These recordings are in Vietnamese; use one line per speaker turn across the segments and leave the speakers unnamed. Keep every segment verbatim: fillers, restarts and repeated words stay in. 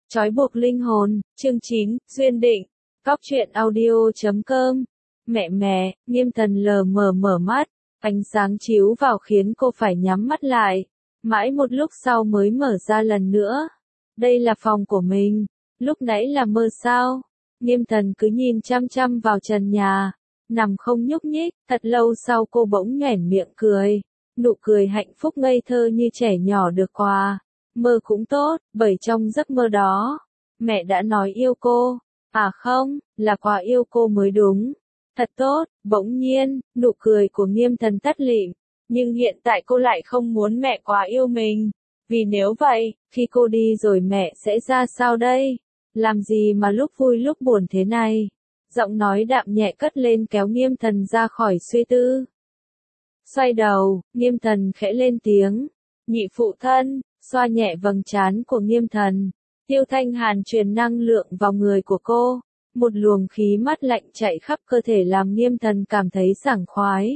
Trói buộc linh hồn, chương chín, duyên định, Cóc truyện audio chấm com. Mẹ mẹ, Nghiêm Thần lờ mờ mở mắt, ánh sáng chiếu vào khiến cô phải nhắm mắt lại. Mãi một lúc sau mới mở ra lần nữa. Đây là phòng của mình, lúc nãy là mơ sao? Nghiêm Thần cứ nhìn chăm chăm vào trần nhà, nằm không nhúc nhích, thật lâu sau cô bỗng nhoẻn miệng cười. Nụ cười hạnh phúc ngây thơ như trẻ nhỏ được quà. Mơ cũng tốt, bởi trong giấc mơ đó, mẹ đã nói yêu cô. À không, là quá yêu cô mới đúng. Thật tốt, bỗng nhiên, nụ cười của Nghiêm Thần tắt lịm. Nhưng hiện tại cô lại không muốn mẹ quá yêu mình. Vì nếu vậy, khi cô đi rồi mẹ sẽ ra sao đây? Làm gì mà lúc vui lúc buồn thế này? Giọng nói đạm nhẹ cất lên kéo Nghiêm Thần ra khỏi suy tư. Xoay đầu, Nghiêm Thần khẽ lên tiếng. Nhị phụ thân, xoa nhẹ vầng trán của Nghiêm Thần. Tiêu Thanh Hàn truyền năng lượng vào người của cô. Một luồng khí mát lạnh chạy khắp cơ thể làm Nghiêm Thần cảm thấy sảng khoái.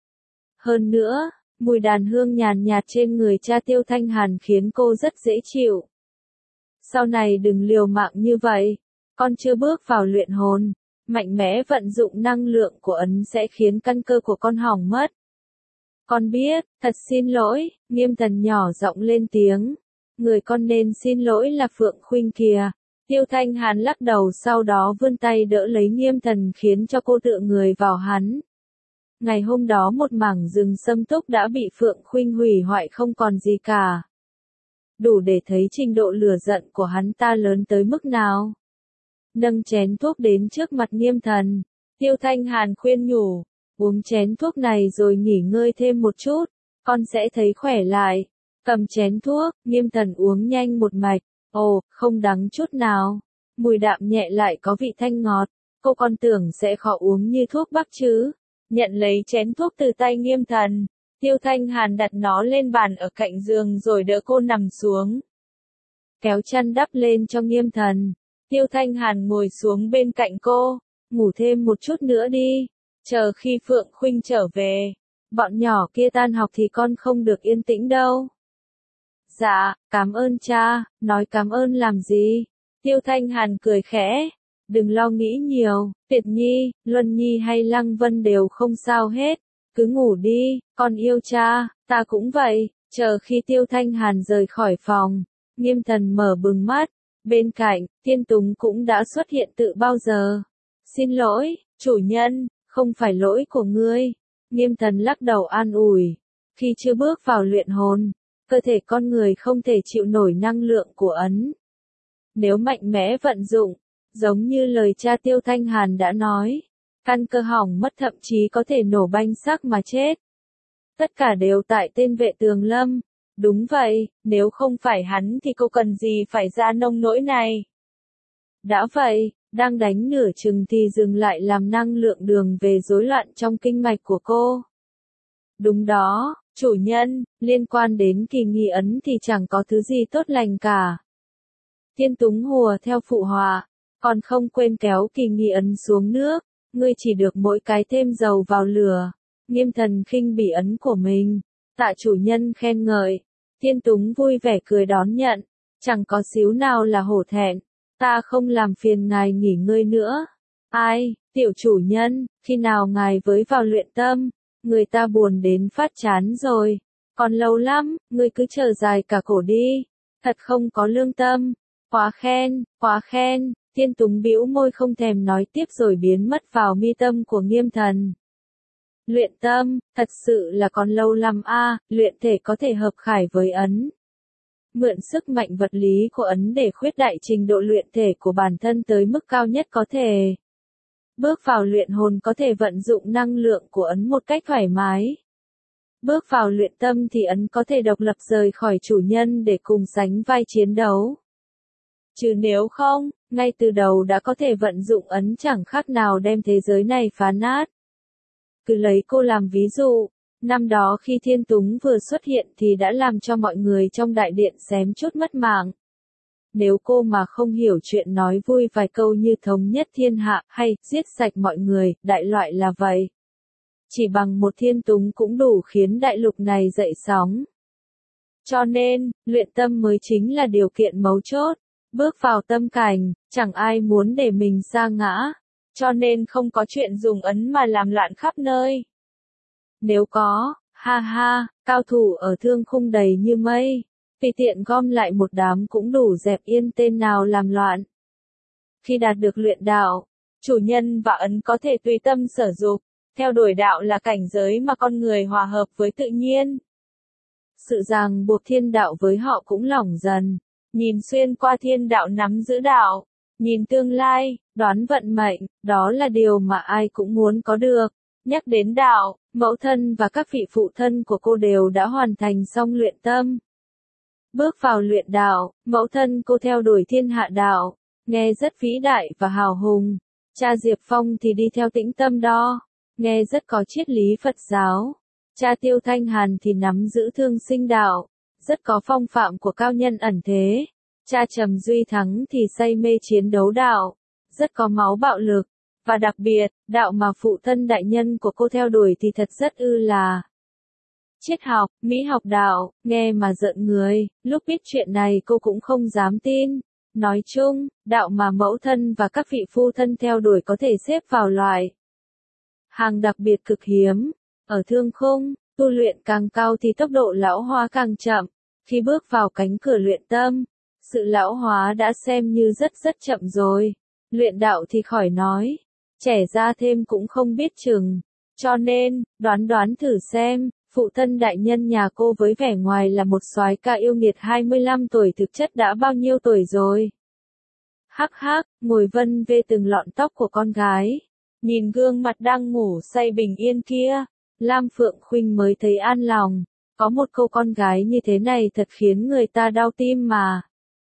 Hơn nữa, mùi đàn hương nhàn nhạt trên người cha Tiêu Thanh Hàn khiến cô rất dễ chịu. Sau này đừng liều mạng như vậy. Con chưa bước vào luyện hồn. Mạnh mẽ vận dụng năng lượng của ấn sẽ khiến căn cơ của con hỏng mất. Con biết, thật xin lỗi, Nghiêm Thần nhỏ giọng lên tiếng. Người con nên xin lỗi là Phượng Khuynh kìa. Tiêu Thanh Hàn lắc đầu sau đó vươn tay đỡ lấy Nghiêm Thần khiến cho cô tựa người vào hắn. Ngày hôm đó một mảng rừng sâm túc đã bị Phượng Khuynh hủy hoại không còn gì cả. Đủ để thấy trình độ lửa giận của hắn ta lớn tới mức nào. Nâng chén thuốc đến trước mặt Nghiêm Thần. Tiêu Thanh Hàn khuyên nhủ. Uống chén thuốc này rồi nghỉ ngơi thêm một chút. Con sẽ thấy khỏe lại. Cầm chén thuốc, Nghiêm Thần uống nhanh một mạch. Ồ, không đắng chút nào. Mùi đạm nhẹ lại có vị thanh ngọt. Cô còn tưởng sẽ khó uống như thuốc bắc chứ. Nhận lấy chén thuốc từ tay Nghiêm Thần. Tiêu Thanh Hàn đặt nó lên bàn ở cạnh giường rồi đỡ cô nằm xuống. Kéo chăn đắp lên cho Nghiêm Thần. Tiêu Thanh Hàn ngồi xuống bên cạnh cô. Ngủ thêm một chút nữa đi. Chờ khi Phượng Khuynh trở về. Bọn nhỏ kia tan học thì con không được yên tĩnh đâu. Dạ, cảm ơn cha, nói cảm ơn làm gì? Tiêu Thanh Hàn cười khẽ. Đừng lo nghĩ nhiều, Tuyệt Nhi, Luân Nhi hay Lăng Vân đều không sao hết. Cứ ngủ đi, con yêu cha, ta cũng vậy. Chờ khi Tiêu Thanh Hàn rời khỏi phòng, Nghiêm Thần mở bừng mắt. Bên cạnh, Tiên Túng cũng đã xuất hiện từ bao giờ. Xin lỗi, chủ nhân, không phải lỗi của ngươi. Nghiêm Thần lắc đầu an ủi. Khi chưa bước vào luyện hồn, cơ thể con người không thể chịu nổi năng lượng của ấn. Nếu mạnh mẽ vận dụng, giống như lời cha Tiêu Thanh Hàn đã nói, căn cơ hỏng mất thậm chí có thể nổ banh xác mà chết. Tất cả đều tại tên Vệ Tường Lâm. Đúng vậy, nếu không phải hắn thì cô cần gì phải ra nông nỗi này. Đã vậy, đang đánh nửa chừng thì dừng lại làm năng lượng đường về rối loạn trong kinh mạch của cô. Đúng đó, chủ nhân, liên quan đến kỳ nghi ấn thì chẳng có thứ gì tốt lành cả. Tiên Túng hùa theo phụ họa, còn không quên kéo kỳ nghi ấn xuống nước, ngươi chỉ được mỗi cái thêm dầu vào lửa. Nghiêm Thần khinh bỉ ấn của mình, tạ chủ nhân khen ngợi. Tiên Túng vui vẻ cười đón nhận, chẳng có xíu nào là hổ thẹn. Ta không làm phiền ngài nghỉ ngơi nữa. Ai, tiểu chủ nhân, khi nào ngài với vào luyện tâm, người ta buồn đến phát chán rồi. Còn lâu lắm, ngươi cứ chờ dài cả cổ đi. Thật không có lương tâm. Quá khen, quá khen. Tiên Túng bĩu môi không thèm nói tiếp rồi biến mất vào mi tâm của Nghiêm Thần. Luyện tâm, thật sự là còn lâu lắm a, à, luyện thể có thể hợp khải với ấn. Mượn sức mạnh vật lý của ấn để khuyết đại trình độ luyện thể của bản thân tới mức cao nhất có thể. Bước vào luyện hồn có thể vận dụng năng lượng của ấn một cách thoải mái. Bước vào luyện tâm thì ấn có thể độc lập rời khỏi chủ nhân để cùng sánh vai chiến đấu. Chứ nếu không, ngay từ đầu đã có thể vận dụng ấn chẳng khác nào đem thế giới này phá nát. Cứ lấy cô làm ví dụ, năm đó khi Thiên Túng vừa xuất hiện thì đã làm cho mọi người trong đại điện xém chút mất mạng. Nếu cô mà không hiểu chuyện nói vui vài câu như thống nhất thiên hạ hay giết sạch mọi người, đại loại là vậy. Chỉ bằng một Thiên Túng cũng đủ khiến đại lục này dậy sóng. Cho nên, luyện tâm mới chính là điều kiện mấu chốt. Bước vào tâm cảnh, chẳng ai muốn để mình sa ngã, cho nên không có chuyện dùng ấn mà làm loạn khắp nơi. Nếu có, ha ha, cao thủ ở thương khung đầy như mây, tùy tiện gom lại một đám cũng đủ dẹp yên tên nào làm loạn. Khi đạt được luyện đạo, chủ nhân và ấn có thể tùy tâm sở dục, theo đuổi đạo là cảnh giới mà con người hòa hợp với tự nhiên. Sự ràng buộc thiên đạo với họ cũng lỏng dần, nhìn xuyên qua thiên đạo nắm giữ đạo, nhìn tương lai, đoán vận mệnh, đó là điều mà ai cũng muốn có được. Nhắc đến đạo, mẫu thân và các vị phụ thân của cô đều đã hoàn thành xong luyện tâm. Bước vào luyện đạo, mẫu thân cô theo đuổi thiên hạ đạo, nghe rất vĩ đại và hào hùng. Cha Diệp Phong thì đi theo tĩnh tâm đo, nghe rất có triết lý Phật giáo. Cha Tiêu Thanh Hàn thì nắm giữ thương sinh đạo, rất có phong phạm của cao nhân ẩn thế. Cha Trầm Duy Thắng thì say mê chiến đấu đạo, rất có máu bạo lực. Và đặc biệt, đạo mà phụ thân đại nhân của cô theo đuổi thì thật rất ư là triết học, mỹ học đạo, nghe mà giận người. Lúc biết chuyện này cô cũng không dám tin. Nói chung, đạo mà mẫu thân và các vị phu thân theo đuổi có thể xếp vào loại hàng đặc biệt cực hiếm. Ở thương khung, tu luyện càng cao thì tốc độ lão hóa càng chậm. Khi bước vào cánh cửa luyện tâm, sự lão hóa đã xem như rất rất chậm rồi. Luyện đạo thì khỏi nói, trẻ ra thêm cũng không biết chừng. Cho nên, đoán đoán thử xem, phụ thân đại nhân nhà cô với vẻ ngoài là một soái ca yêu nghiệt hai mươi lăm tuổi thực chất đã bao nhiêu tuổi rồi. Hắc hắc, ngồi vân vê từng lọn tóc của con gái. Nhìn gương mặt đang ngủ say bình yên kia, Lam Phượng Khuynh mới thấy an lòng. Có một cô con gái như thế này thật khiến người ta đau tim mà.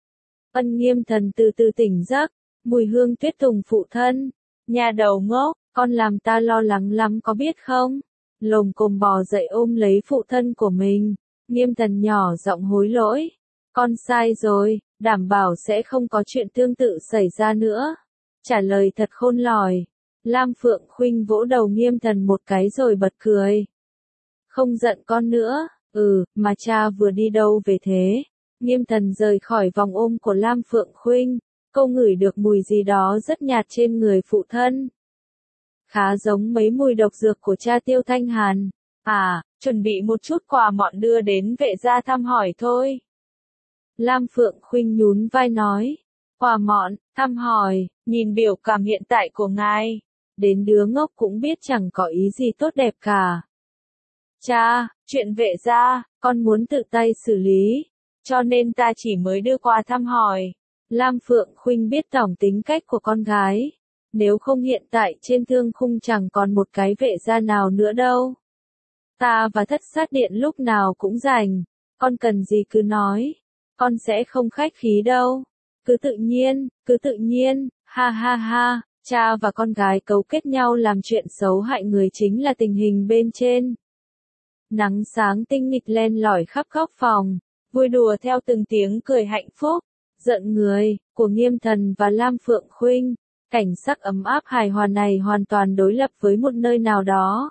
Ân Nghiêm Thần từ từ tỉnh giấc, mùi hương tuyết tùng phụ thân. Nhà đầu ngốc, con làm ta lo lắng lắm có biết không? Lồm cồm bò dậy ôm lấy phụ thân của mình. Nghiêm Thần nhỏ giọng hối lỗi. Con sai rồi, đảm bảo sẽ không có chuyện tương tự xảy ra nữa. Trả lời thật khôn lỏi. Lam Phượng Khuynh vỗ đầu Nghiêm Thần một cái rồi bật cười. Không giận con nữa, ừ, mà cha vừa đi đâu về thế? Nghiêm Thần rời khỏi vòng ôm của Lam Phượng Khuynh, cô ngửi được mùi gì đó rất nhạt trên người phụ thân. Khá giống mấy mùi độc dược của cha Tiêu Thanh Hàn. À, chuẩn bị một chút quà mọn đưa đến vệ gia thăm hỏi thôi. Lam Phượng Khuynh nhún vai nói. Quà mọn, thăm hỏi, nhìn biểu cảm hiện tại của ngài. Đến đứa ngốc cũng biết chẳng có ý gì tốt đẹp cả. Cha, chuyện vệ gia, con muốn tự tay xử lý, cho nên ta chỉ mới đưa qua thăm hỏi. Lam Phượng Khuynh biết tổng tính cách của con gái. Nếu không hiện tại trên thương khung chẳng còn một cái vệ gia nào nữa đâu. Ta và thất sát điện lúc nào cũng rảnh, con cần gì cứ nói, con sẽ không khách khí đâu. Cứ tự nhiên, cứ tự nhiên, ha ha ha, cha và con gái cấu kết nhau làm chuyện xấu hại người chính là tình hình bên trên. Nắng sáng tinh nghịch len lỏi khắp góc phòng, vui đùa theo từng tiếng cười hạnh phúc, giận người, của Nghiêm Thần và Lam Phượng Khuynh. Cảnh sắc ấm áp hài hòa này hoàn toàn đối lập với một nơi nào đó.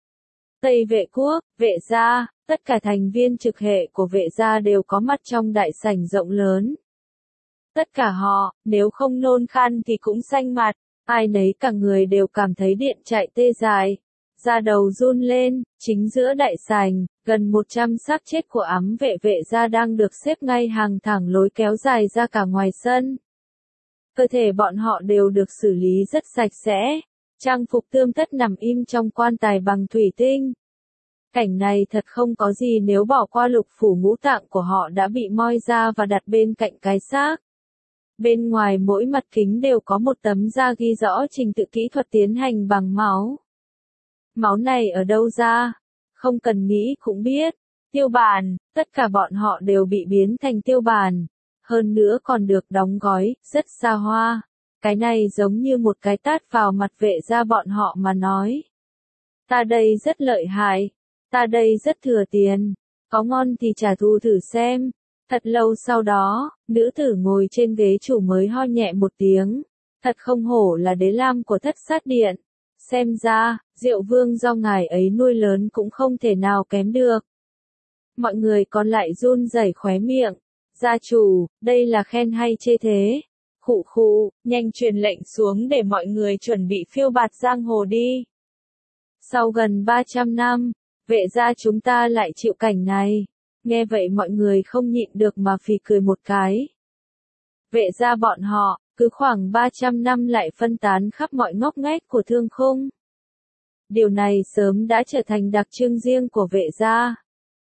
Tây Vệ Quốc, vệ gia, tất cả thành viên trực hệ của vệ gia đều có mặt trong đại sảnh rộng lớn. Tất cả họ, nếu không nôn khan thì cũng xanh mặt, ai nấy cả người đều cảm thấy điện chạy tê dại. Da đầu run lên, chính giữa đại sảnh, gần một trăm xác chết của ám vệ vệ gia đang được xếp ngay hàng thẳng lối kéo dài ra cả ngoài sân. Cơ thể bọn họ đều được xử lý rất sạch sẽ, trang phục tươm tất nằm im trong quan tài bằng thủy tinh. Cảnh này thật không có gì nếu bỏ qua lục phủ ngũ tạng của họ đã bị moi ra và đặt bên cạnh cái xác. Bên ngoài mỗi mặt kính đều có một tấm da ghi rõ trình tự kỹ thuật tiến hành bằng máu. Máu này ở đâu ra? Không cần nghĩ cũng biết. Tiêu bản, tất cả bọn họ đều bị biến thành tiêu bản. Hơn nữa còn được đóng gói, rất xa hoa. Cái này giống như một cái tát vào mặt vệ gia bọn họ mà nói. Ta đây rất lợi hại. Ta đây rất thừa tiền. Có ngon thì trả thù thử xem. Thật lâu sau đó, nữ tử ngồi trên ghế chủ mới ho nhẹ một tiếng. Thật không hổ là đế lam của thất sát điện. Xem ra, Diệu Vương do ngài ấy nuôi lớn cũng không thể nào kém được. Mọi người còn lại run rẩy khóe miệng. Gia chủ, đây là khen hay chê thế? Khụ khụ, nhanh truyền lệnh xuống để mọi người chuẩn bị phiêu bạt giang hồ đi. Sau gần ba trăm năm, vệ gia chúng ta lại chịu cảnh này. Nghe vậy mọi người không nhịn được mà phì cười một cái. Vệ gia bọn họ, cứ khoảng ba trăm năm lại phân tán khắp mọi ngóc ngách của thương khung. Điều này sớm đã trở thành đặc trưng riêng của vệ gia.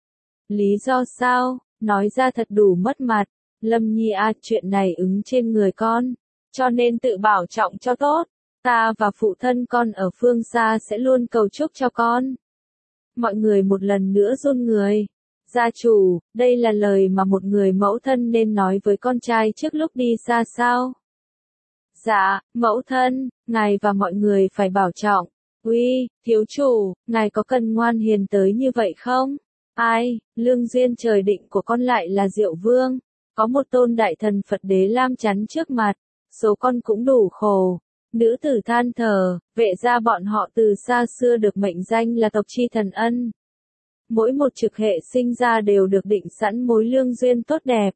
Lý do sao? Nói ra thật đủ mất mặt. Lâm Nhi à, chuyện này ứng trên người con, cho nên tự bảo trọng cho tốt. Ta và phụ thân con ở phương xa sẽ luôn cầu chúc cho con. Mọi người một lần nữa run người. Gia chủ, đây là lời mà một người mẫu thân nên nói với con trai trước lúc đi xa sao? Dạ, mẫu thân, ngài và mọi người phải bảo trọng. Uy, thiếu chủ, ngài có cần ngoan hiền tới như vậy không? Ai, lương duyên trời định của con lại là Diệu Vương. Có một tôn đại thần Phật đế lam chắn trước mặt, số con cũng đủ khổ. Nữ tử than thở, vệ gia bọn họ từ xa xưa được mệnh danh là tộc chi thần ân. Mỗi một trực hệ sinh ra đều được định sẵn mối lương duyên tốt đẹp.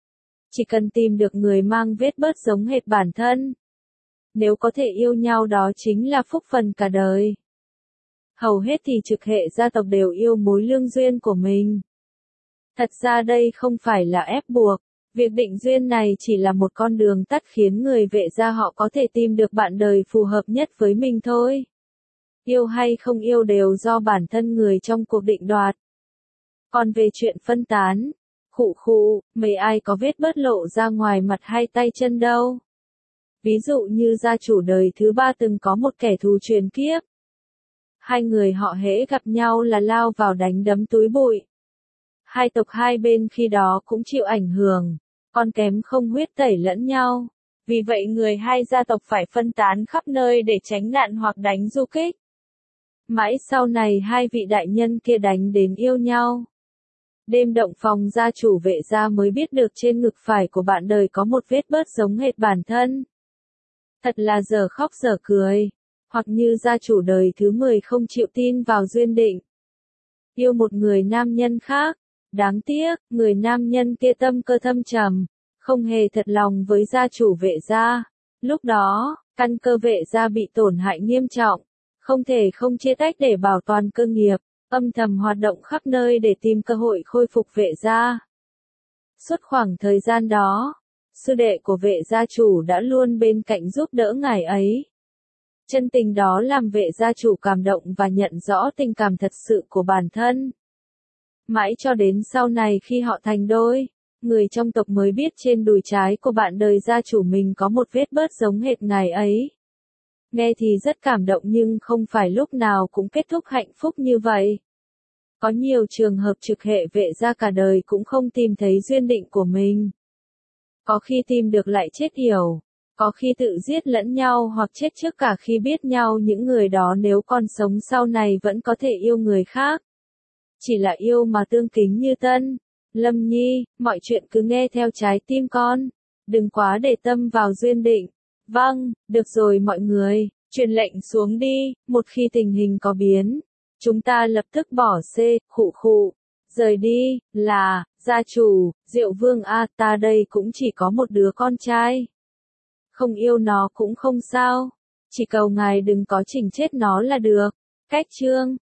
Chỉ cần tìm được người mang vết bớt giống hệt bản thân. Nếu có thể yêu nhau đó chính là phúc phần cả đời. Hầu hết thì trực hệ gia tộc đều yêu mối lương duyên của mình. Thật ra đây không phải là ép buộc. Việc định duyên này chỉ là một con đường tắt khiến người vệ gia họ có thể tìm được bạn đời phù hợp nhất với mình thôi. Yêu hay không yêu đều do bản thân người trong cuộc định đoạt. Còn về chuyện phân tán, khụ khụ, mấy ai có vết bớt lộ ra ngoài mặt hay tay chân đâu. Ví dụ như gia chủ đời thứ ba từng có một kẻ thù truyền kiếp. Hai người họ hễ gặp nhau là lao vào đánh đấm túi bụi. Hai tộc hai bên khi đó cũng chịu ảnh hưởng, còn kém không huyết tẩy lẫn nhau. Vì vậy người hai gia tộc phải phân tán khắp nơi để tránh nạn hoặc đánh du kích. Mãi sau này hai vị đại nhân kia đánh đến yêu nhau. Đêm động phòng gia chủ vệ gia mới biết được trên ngực phải của bạn đời có một vết bớt giống hệt bản thân. Thật là giờ khóc giờ cười. Hoặc như gia chủ đời thứ mười không chịu tin vào duyên định. Yêu một người nam nhân khác. Đáng tiếc, người nam nhân kia tâm cơ thâm trầm, không hề thật lòng với gia chủ vệ gia. Lúc đó, căn cơ vệ gia bị tổn hại nghiêm trọng, không thể không chia tách để bảo toàn cơ nghiệp, âm thầm hoạt động khắp nơi để tìm cơ hội khôi phục vệ gia. Suốt khoảng thời gian đó, sư đệ của vệ gia chủ đã luôn bên cạnh giúp đỡ ngài ấy. Chân tình đó làm vệ gia chủ cảm động và nhận rõ tình cảm thật sự của bản thân. Mãi cho đến sau này khi họ thành đôi, người trong tộc mới biết trên đùi trái của bạn đời gia chủ mình có một vết bớt giống hệt ngài ấy. Nghe thì rất cảm động nhưng không phải lúc nào cũng kết thúc hạnh phúc như vậy. Có nhiều trường hợp trực hệ vệ gia cả đời cũng không tìm thấy duyên định của mình. Có khi tìm được lại chết yểu, có khi tự giết lẫn nhau hoặc chết trước cả khi biết nhau. Những người đó nếu còn sống sau này vẫn có thể yêu người khác. Chỉ là yêu mà tương kính như tân. Lâm Nhi, mọi chuyện cứ nghe theo trái tim con. Đừng quá để tâm vào duyên định. Vâng, được rồi mọi người, truyền lệnh xuống đi. Một khi tình hình có biến, chúng ta lập tức bỏ xê, khụ khụ. Rời đi, là, gia chủ, Diệu Vương a, ta đây cũng chỉ có một đứa con trai. Không yêu nó cũng không sao. Chỉ cầu ngài đừng có chỉnh chết nó là được. Cách chương